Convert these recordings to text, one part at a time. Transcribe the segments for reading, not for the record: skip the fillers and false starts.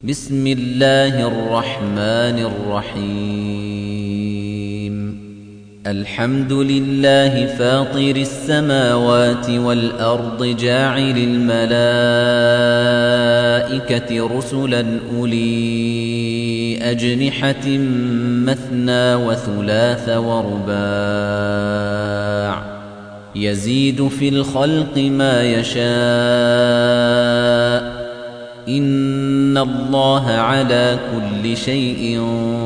بسم الله الرحمن الرحيم الحمد لله فاطر السماوات والأرض جاعل الملائكة رسلا أولي أجنحة مثنى وثلاث ورباع يزيد في الخلق ما يشاء إن الله على كل شيء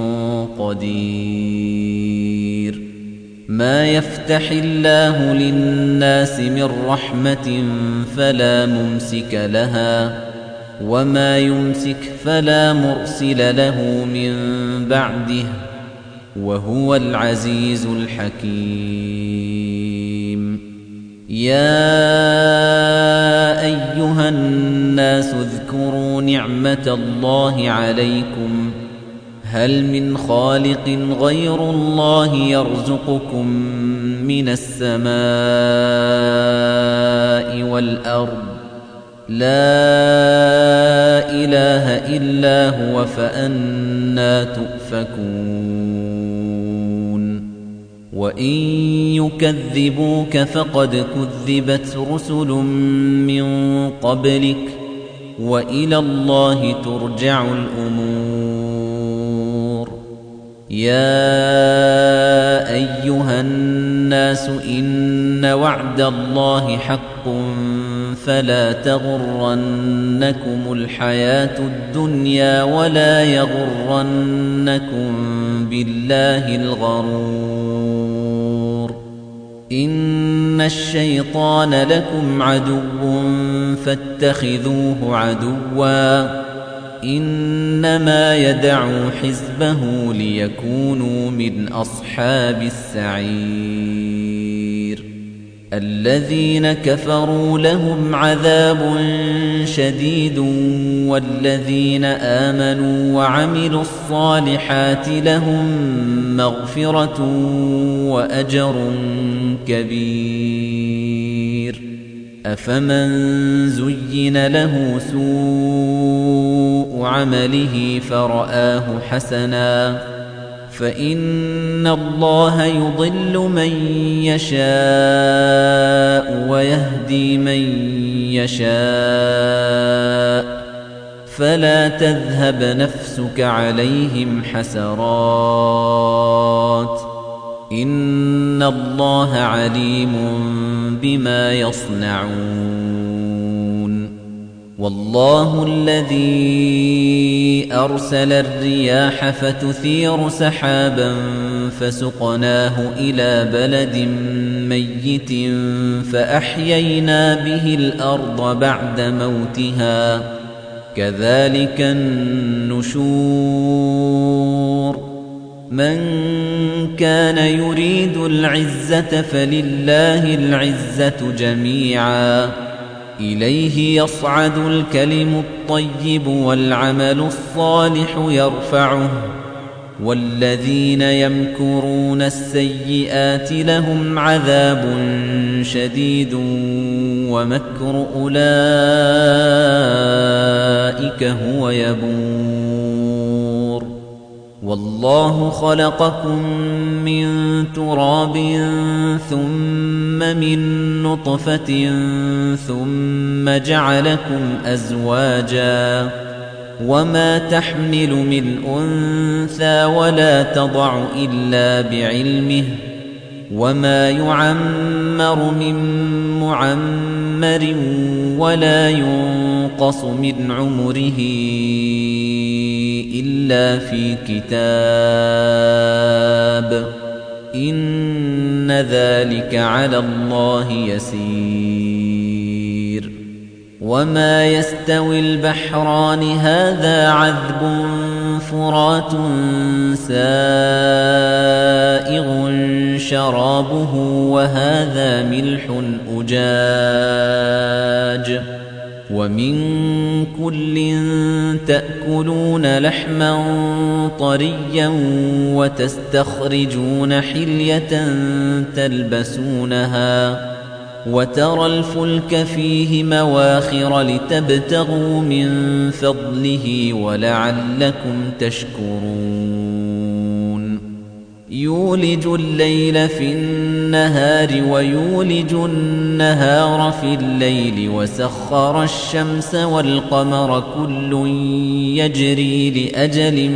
قدير ما يفتح الله للناس من رحمة فلا ممسك لها وما يمسك فلا مرسل له من بعده وهو العزيز الحكيم يا أيها الناس اذكروا نعمة الله عليكم هل من خالق غير الله يرزقكم من السماء والأرض لا إله إلا هو فأنى تؤفكون وإن يكذبوك فقد كذبت رسل من قبلك وإلى الله ترجع الأمور يا أيها الناس إن وعد الله حق فلا تغرنكم الحياة الدنيا ولا يغرنكم بالله الغرور إن الشيطان لكم عدو فاتخذوه عدوا إنما يدعو حزبه ليكونوا من أصحاب السعير الذين كفروا لهم عذاب شديد والذين آمنوا وعملوا الصالحات لهم مغفرة وأجر كبير أفمن زين له سوء عمله فرآه حسنا فإن الله يضل من يشاء ويهدي من يشاء فلا تذهب نفسك عليهم حسرات إن الله عليم بما يصنعون والله الذي أرسل الرياح فتثير سحابا فسقناه إلى بلد ميت فأحيينا به الأرض بعد موتها كذلك النشور من كان يريد العزة فلله العزة جميعا إليه يصعد الكلم الطيب والعمل الصالح يرفعه والذين يمكرون السيئات لهم عذاب شديد ومكر أولئك هو يبور والله خلقكم من تراب ثم من نطفة ثم جعلكم أزواجا وما تحمل من أنثى ولا تضع إلا بعلمه وما يعمر من معمر ولا ينقص من عمره إلا في كتاب إن ذلك على الله يسير وما يستوي البحران هذا عذب فرات سائغ شرابه وهذا ملح أجاج ومن كل تأكلون لحما طريا وتستخرجون حلية تلبسونها وترى الفلك فيه مواخر لتبتغوا من فضله ولعلكم تشكرون يولج الليل في النهار ويولج النهار في الليل وسخر الشمس والقمر كل يجري لأجل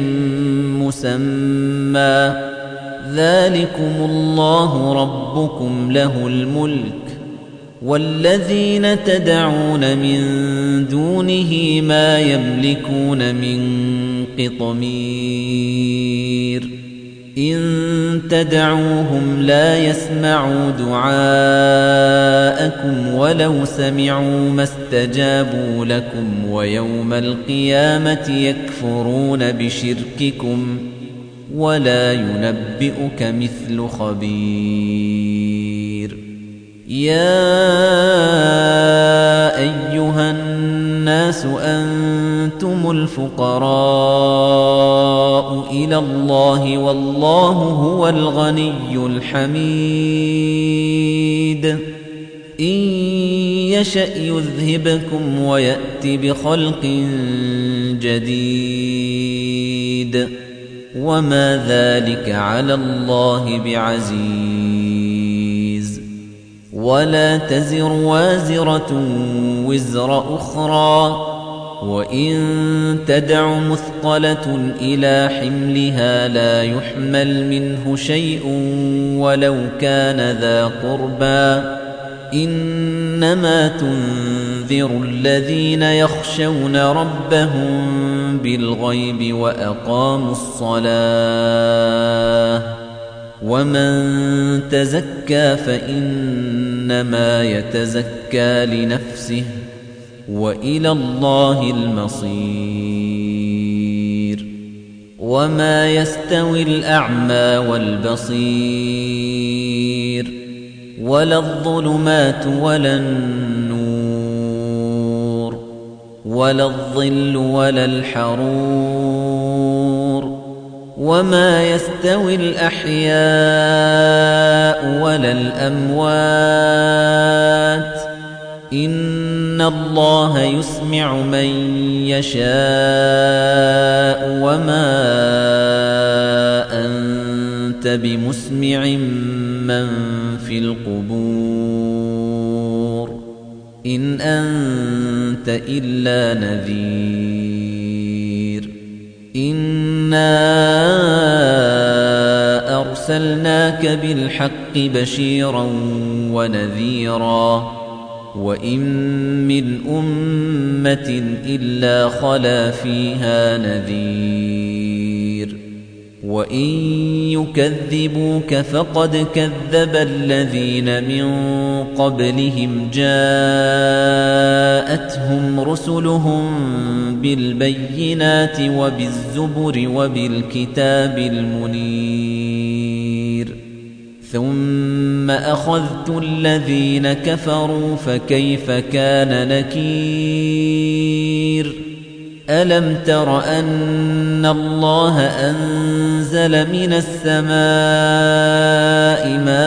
مسمى ذلكم الله ربكم له الملك والذين تدعون من دونه ما يملكون من قطمير إن تدعوهم لا يسمعوا دعاءكم ولو سمعوا ما استجابوا لكم ويوم القيامة يكفرون بشرككم ولا ينبئك مثل خبير يا أيها الناس أنتم الفقراء إلى الله والله هو الغني الحميد إن يشأ يذهبكم ويأت بخلق جديد وما ذلك على الله بعزيز ولا تزر وازرة وزر أخرى وإن تدع مثقلة إلى حملها لا يحمل منه شيء ولو كان ذا قربى إنما تنذر الذين يخشون ربهم بالغيب وأقاموا الصلاة ومن تزكى فإنما يتزكى لنفسه وإلى الله المصير وما يستوي الأعمى والبصير ولا الظلمات ولا النور ولا الظل ولا الحرور وما يستوي الأحياء ولا الأموات إن الله يسمع من يشاء وما أنت بمسمع من في القبور إن أنت إلا نذير إنا أرسلناك بالحق بشيرا ونذيرا وإن من أمة إلا خلا فيها نذير وإن يكذبوك فقد كذب الذين من قبلهم جاءتهم رسلهم بالبينات وبالزبر وبالكتاب المنير ثم أخذت الذين كفروا فكيف كان نكير ألم تر أن الله أنزل من السماء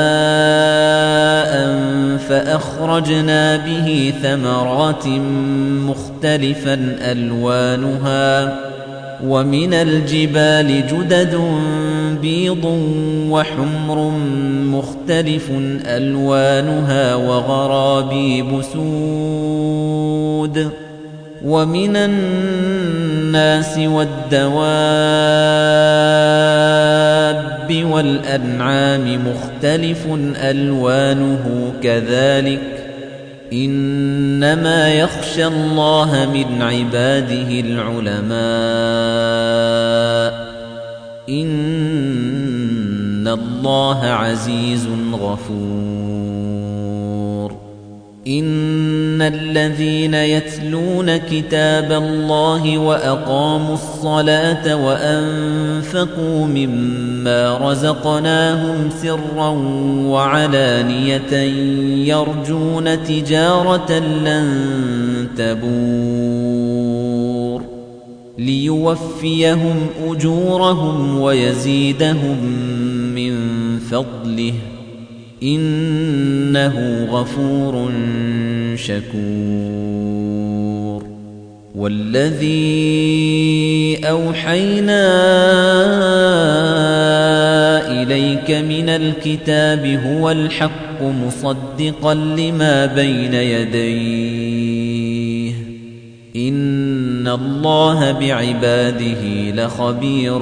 ماء فأخرجنا به ثمرات مختلفا ألوانها ومن الجبال جدد بيض وحمر مختلف ألوانها وغرابيب سود ومن الناس والدواب والأنعام مختلف ألوانه كذلك إنما يخشى الله من عباده العلماء إن الله عزيز غفور إن الذين يتلون كتاب الله وأقاموا الصلاة وأنفقوا مما رزقناهم سرا وعلانية يرجون تجارة لن تبور ليوفيهم أجورهم ويزيدهم من فضله إنه غفور شكور والذي أوحينا إليك من الكتاب هو الحق مصدقا لما بين يديه إن الله بعباده لخبير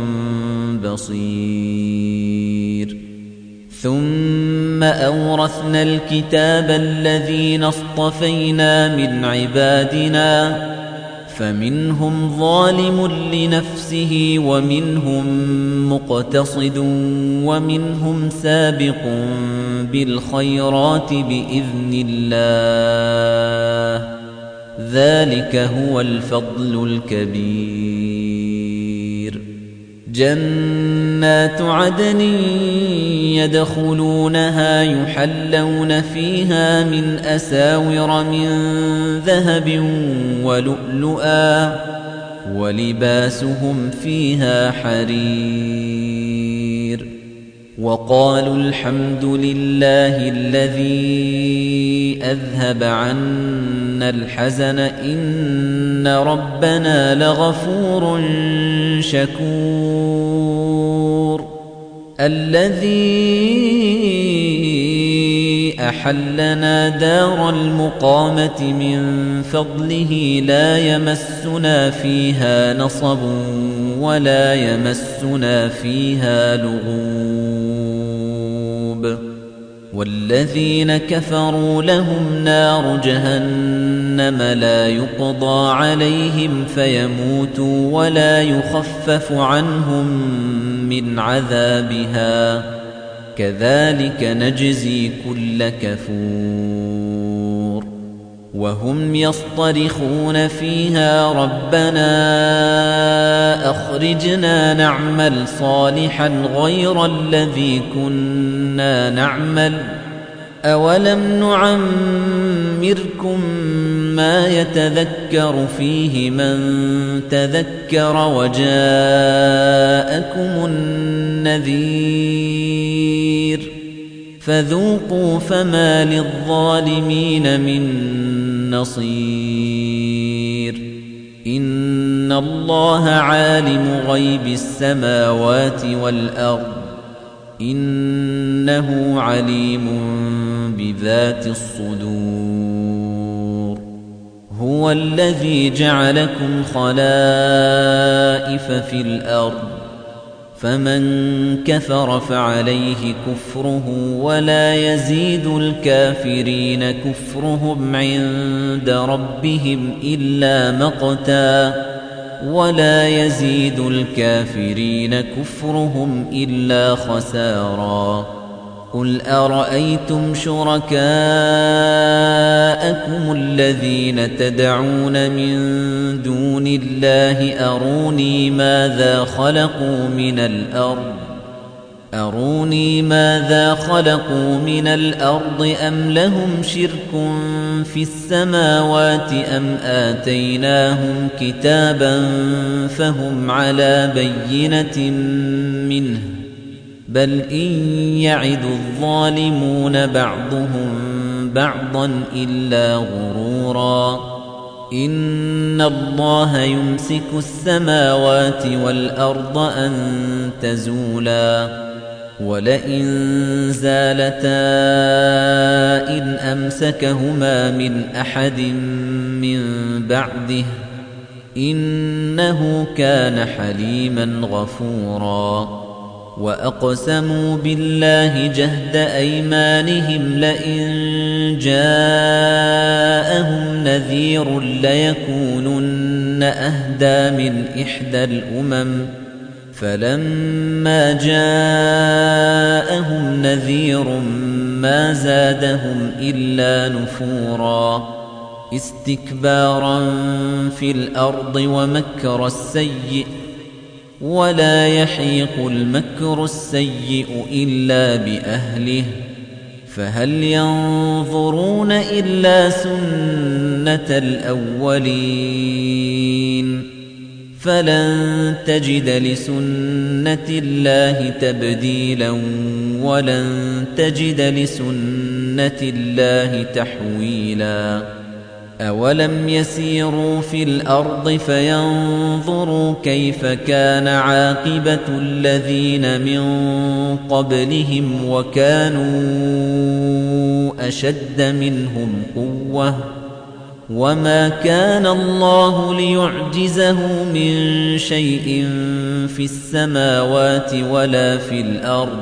بصير ثم أورثنا الكتاب الذين اصطفينا من عبادنا فمنهم ظالم لنفسه ومنهم مقتصد ومنهم سابق بالخيرات بإذن الله ذلك هو الفضل الكبير جنات عدن يدخلونها يحلون فيها من أساور من ذهب ولؤلؤا ولباسهم فيها حرير وقالوا الحمد لله الذي أذهب عنا الحزن إن ربنا لغفور شكور الذي أحلنا دار المقامة من فضله لا يمسنا فيها نصب ولا يمسنا فيها لغوب والذين كفروا لهم نار جهنم لا يقضى عليهم فيموتوا ولا يخفف عنهم من عذابها كذلك نجزي كل كفور وهم يصطرخون فيها ربنا أخرجنا نعمل صالحا غير الذي كنا نعمل أولم نعمركم ما يتذكر فيه من تذكر وجاءكم النذير فذوقوا فما للظالمين من نصير إن الله عالم غيب السماوات والأرض إنه عليم بذات الصدور هو الذي جعلكم خلائف في الأرض فمن كفر فعليه كفره ولا يزيد الكافرين كفرهم عند ربهم إلا مقتا ولا يزيد الكافرين كفرهم إلا خسارا قل أرأيتم شركاءكم الذين تدعون من دون الله أروني ماذا خلقوا من الأرض أم لهم شرك في السماوات أم آتيناهم كتابا فهم على بينة منه بل إن يعد الظالمون بعضهم بعضا إلا غرورا إن الله يمسك السماوات والأرض أن تزولا ولئن زالتا إن أمسكهما من أحد من بعده إنه كان حليما غفورا وأقسموا بالله جهد أيمانهم لئن جاءهم نذير ليكونن أهدى من إحدى الأمم فلما جاءهم نذير ما زادهم إلا نفورا استكبارا في الأرض ومكر السيء ولا يحيق المكر السيء إلا بأهله فهل ينظرون إلا سنة الأولين فلن تجد لسنة الله تبديلا ولن تجد لسنة الله تحويلا أولم يسيروا في الأرض فينظروا كيف كان عاقبة الذين من قبلهم وكانوا أشد منهم قوة وما كان الله ليعجزه من شيء في السماوات ولا في الأرض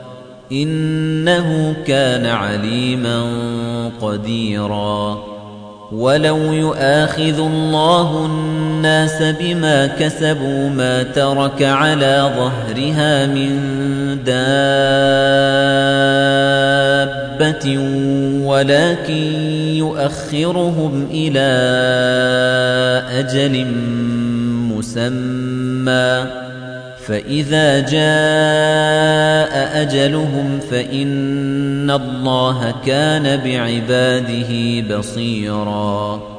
إنه كان عليما قديرا ولو يؤاخذ الله الناس بما كسبوا ما ترك على ظهرها من دابة ولكن يؤخرهم إلى أجل مسمى فإذا جاء أجلهم فإن الله كان بعباده بصيراً